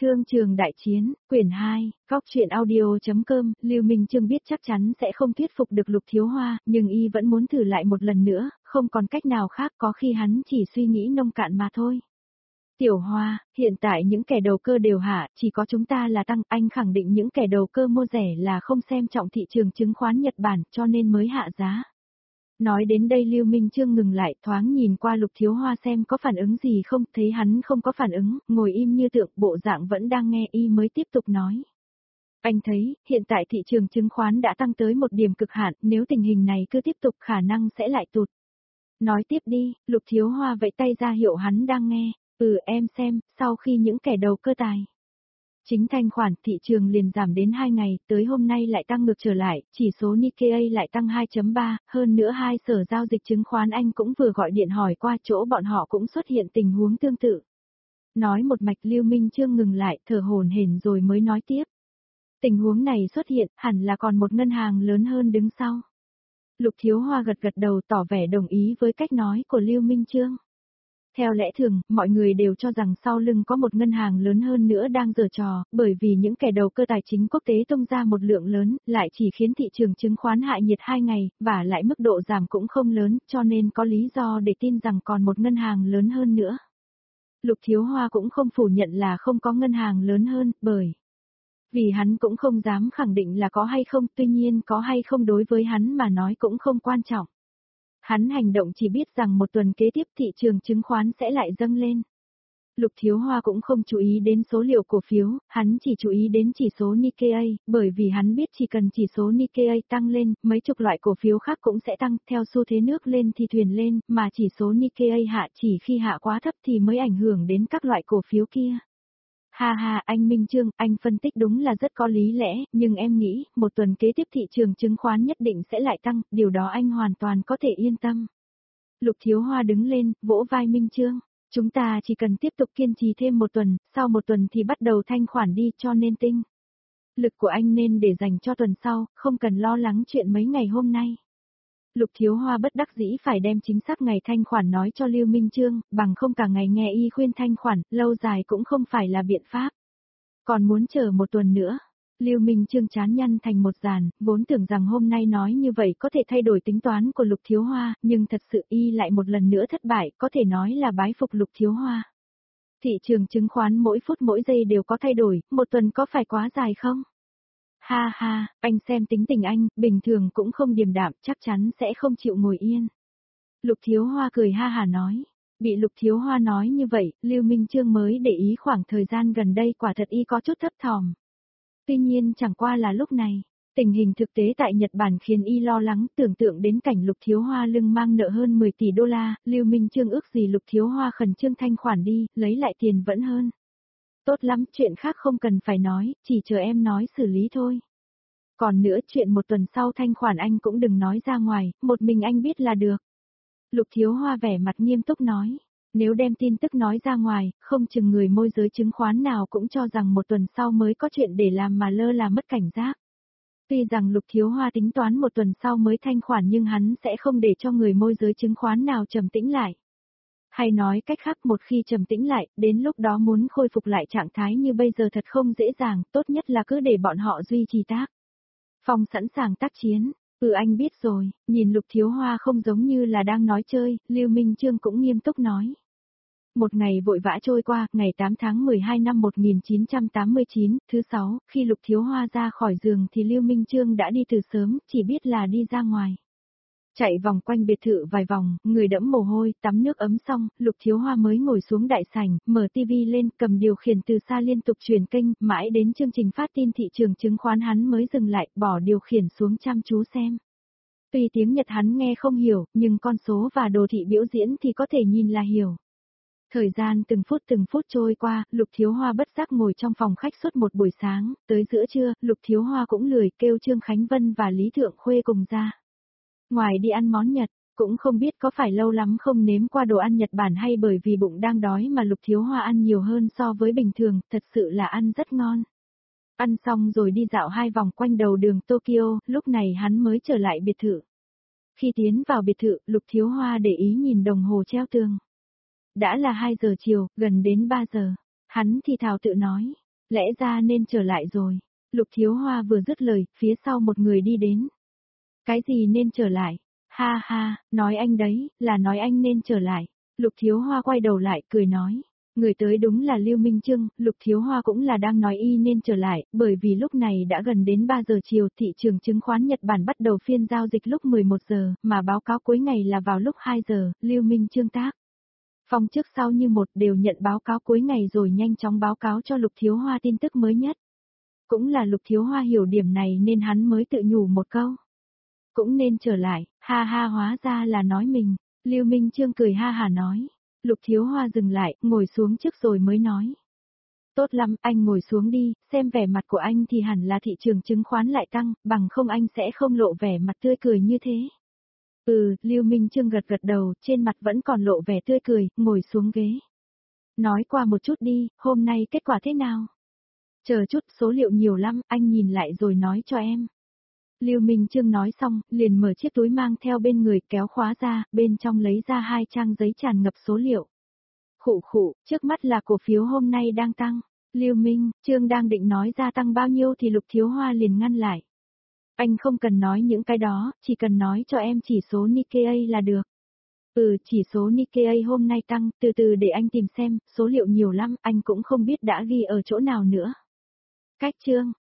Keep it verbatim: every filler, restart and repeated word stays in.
Thương trường đại chiến, quyển hai, góc truyện audio.com, Lưu Minh Chương biết chắc chắn sẽ không thuyết phục được Lục Thiếu Hoa, nhưng y vẫn muốn thử lại một lần nữa, không còn cách nào khác, có khi hắn chỉ suy nghĩ nông cạn mà thôi. Tiểu Hoa, hiện tại những kẻ đầu cơ đều hạ, chỉ có chúng ta là tăng, anh khẳng định những kẻ đầu cơ mua rẻ là không xem trọng thị trường chứng khoán Nhật Bản cho nên mới hạ giá. Nói đến đây Lưu Minh Chương ngừng lại, thoáng nhìn qua Lục Thiếu Hoa xem có phản ứng gì không, thấy hắn không có phản ứng, ngồi im như tượng, bộ dạng vẫn đang nghe y mới tiếp tục nói. Anh thấy, hiện tại thị trường chứng khoán đã tăng tới một điểm cực hạn, nếu tình hình này cứ tiếp tục khả năng sẽ lại tụt. Nói tiếp đi, Lục Thiếu Hoa vẫy tay ra hiệu hắn đang nghe, ừ em xem, sau khi những kẻ đầu cơ tài chính thanh khoản, thị trường liền giảm đến hai ngày, tới hôm nay lại tăng ngược trở lại, chỉ số Nikkei lại tăng hai phẩy ba, hơn nữa hai sở giao dịch chứng khoán Anh cũng vừa gọi điện hỏi qua chỗ bọn họ cũng xuất hiện tình huống tương tự. Nói một mạch Lưu Minh Chương ngừng lại, thở hổn hển rồi mới nói tiếp. Tình huống này xuất hiện, hẳn là còn một ngân hàng lớn hơn đứng sau. Lục Thiếu Hoa gật gật đầu tỏ vẻ đồng ý với cách nói của Lưu Minh Chương. Theo lẽ thường, mọi người đều cho rằng sau lưng có một ngân hàng lớn hơn nữa đang giở trò, bởi vì những kẻ đầu cơ tài chính quốc tế tung ra một lượng lớn, lại chỉ khiến thị trường chứng khoán hạ nhiệt hai ngày, và lại mức độ giảm cũng không lớn, cho nên có lý do để tin rằng còn một ngân hàng lớn hơn nữa. Lục Thiếu Hoa cũng không phủ nhận là không có ngân hàng lớn hơn, bởi vì hắn cũng không dám khẳng định là có hay không, tuy nhiên có hay không đối với hắn mà nói cũng không quan trọng. Hắn hành động chỉ biết rằng một tuần kế tiếp thị trường chứng khoán sẽ lại dâng lên. Lục Thiếu Hoa cũng không chú ý đến số liệu cổ phiếu, hắn chỉ chú ý đến chỉ số Nikkei, bởi vì hắn biết chỉ cần chỉ số Nikkei tăng lên, mấy chục loại cổ phiếu khác cũng sẽ tăng, theo xu thế nước lên thì thuyền lên, mà chỉ số Nikkei hạ chỉ khi hạ quá thấp thì mới ảnh hưởng đến các loại cổ phiếu kia. Ha ha, anh Minh Chương, anh phân tích đúng là rất có lý lẽ, nhưng em nghĩ, một tuần kế tiếp thị trường chứng khoán nhất định sẽ lại tăng, điều đó anh hoàn toàn có thể yên tâm. Lục Thiếu Hoa đứng lên, vỗ vai Minh Chương, chúng ta chỉ cần tiếp tục kiên trì thêm một tuần, sau một tuần thì bắt đầu thanh khoản đi, cho nên tinh lực của anh nên để dành cho tuần sau, không cần lo lắng chuyện mấy ngày hôm nay. Lục Thiếu Hoa bất đắc dĩ phải đem chính xác ngày thanh khoản nói cho Lưu Minh Chương, bằng không cả ngày nghe y khuyên thanh khoản, lâu dài cũng không phải là biện pháp. Còn muốn chờ một tuần nữa. Lưu Minh Chương chán nhăn thành một dàn, vốn tưởng rằng hôm nay nói như vậy có thể thay đổi tính toán của Lục Thiếu Hoa, nhưng thật sự y lại một lần nữa thất bại, có thể nói là bái phục Lục Thiếu Hoa. Thị trường chứng khoán mỗi phút mỗi giây đều có thay đổi, một tuần có phải quá dài không? Ha ha, anh xem tính tình anh, bình thường cũng không điềm đạm, chắc chắn sẽ không chịu ngồi yên. Lục Thiếu Hoa cười ha hà nói. Bị Lục Thiếu Hoa nói như vậy, Lưu Minh Chương mới để ý khoảng thời gian gần đây quả thật y có chút thấp thỏm. Tuy nhiên chẳng qua là lúc này, tình hình thực tế tại Nhật Bản khiến y lo lắng, tưởng tượng đến cảnh Lục Thiếu Hoa lưng mang nợ hơn mười tỷ đô la, Lưu Minh Chương ước gì Lục Thiếu Hoa khẩn trương thanh khoản đi, lấy lại tiền vẫn hơn. Tốt lắm, chuyện khác không cần phải nói, chỉ chờ em nói xử lý thôi. Còn nữa chuyện một tuần sau thanh khoản anh cũng đừng nói ra ngoài, một mình anh biết là được. Lục Thiếu Hoa vẻ mặt nghiêm túc nói, nếu đem tin tức nói ra ngoài, không chừng người môi giới chứng khoán nào cũng cho rằng một tuần sau mới có chuyện để làm mà lơ là mất cảnh giác. Tuy rằng Lục Thiếu Hoa tính toán một tuần sau mới thanh khoản nhưng hắn sẽ không để cho người môi giới chứng khoán nào trầm tĩnh lại. Hay nói cách khác một khi trầm tĩnh lại, đến lúc đó muốn khôi phục lại trạng thái như bây giờ thật không dễ dàng, tốt nhất là cứ để bọn họ duy trì tác phong sẵn sàng tác chiến. Ừ anh biết rồi, nhìn Lục Thiếu Hoa không giống như là đang nói chơi, Lưu Minh Chương cũng nghiêm túc nói. Một ngày vội vã trôi qua, ngày tám tháng mười hai năm một nghìn chín trăm tám mươi chín, thứ sáu, khi Lục Thiếu Hoa ra khỏi giường thì Lưu Minh Chương đã đi từ sớm, chỉ biết là đi ra ngoài. Chạy vòng quanh biệt thự vài vòng, người đẫm mồ hôi, tắm nước ấm xong, Lục Thiếu Hoa mới ngồi xuống đại sảnh, mở tivi lên, cầm điều khiển từ xa liên tục chuyển kênh, mãi đến chương trình phát tin thị trường chứng khoán hắn mới dừng lại, bỏ điều khiển xuống chăm chú xem. Tuy tiếng Nhật hắn nghe không hiểu, nhưng con số và đồ thị biểu diễn thì có thể nhìn là hiểu. Thời gian từng phút từng phút trôi qua, Lục Thiếu Hoa bất giác ngồi trong phòng khách suốt một buổi sáng, tới giữa trưa, Lục Thiếu Hoa cũng lười kêu Trương Khánh Vân và Lý Thượng Khuê cùng ra. Ngoài đi ăn món Nhật, cũng không biết có phải lâu lắm không nếm qua đồ ăn Nhật Bản hay bởi vì bụng đang đói mà Lục Thiếu Hoa ăn nhiều hơn so với bình thường, thật sự là ăn rất ngon. Ăn xong rồi đi dạo hai vòng quanh đầu đường Tokyo, lúc này hắn mới trở lại biệt thự. Khi tiến vào biệt thự, Lục Thiếu Hoa để ý nhìn đồng hồ treo tường. Đã là hai giờ chiều, gần đến ba giờ. Hắn thì thào tự nói, Lẽ ra nên trở lại rồi. Lục Thiếu Hoa vừa dứt lời, phía sau một người đi đến. Cái gì nên trở lại? Ha ha, nói anh đấy, là nói anh nên trở lại. Lục Thiếu Hoa quay đầu lại, cười nói. Người tới đúng là Lưu Minh Trương, Lục Thiếu Hoa cũng là đang nói y nên trở lại, bởi vì lúc này đã gần đến ba giờ chiều, thị trường chứng khoán Nhật Bản bắt đầu phiên giao dịch lúc mười một giờ, mà báo cáo cuối ngày là vào lúc hai giờ, Lưu Minh Trương tác. Phong trước sau như một đều nhận báo cáo cuối ngày rồi nhanh chóng báo cáo cho Lục Thiếu Hoa tin tức mới nhất. Cũng là Lục Thiếu Hoa hiểu điểm này nên hắn mới tự nhủ một câu. Cũng nên trở lại, ha ha hóa ra là nói mình, Lưu Minh Trương cười ha hà nói. Lục Thiếu Hoa dừng lại, ngồi xuống trước rồi mới nói. Tốt lắm, anh ngồi xuống đi, xem vẻ mặt của anh thì hẳn là thị trường chứng khoán lại tăng, bằng không anh sẽ không lộ vẻ mặt tươi cười như thế. Ừ, Lưu Minh Trương gật gật đầu, trên mặt vẫn còn lộ vẻ tươi cười, ngồi xuống ghế. Nói qua một chút đi, hôm nay kết quả thế nào? Chờ chút, số liệu nhiều lắm, anh nhìn lại rồi nói cho em. Lưu Minh Trương nói xong, liền mở chiếc túi mang theo bên người kéo khóa ra, bên trong lấy ra hai trang giấy tràn ngập số liệu. Khụ khụ, trước mắt là cổ phiếu hôm nay đang tăng. Lưu Minh Trương đang định nói ra tăng bao nhiêu thì Lục Thiếu Hoa liền ngăn lại. Anh không cần nói những cái đó, chỉ cần nói cho em chỉ số Nikkei là được. Ừ, chỉ số Nikkei hôm nay tăng, từ từ để anh tìm xem, số liệu nhiều lắm, anh cũng không biết đã ghi ở chỗ nào nữa. Cách chương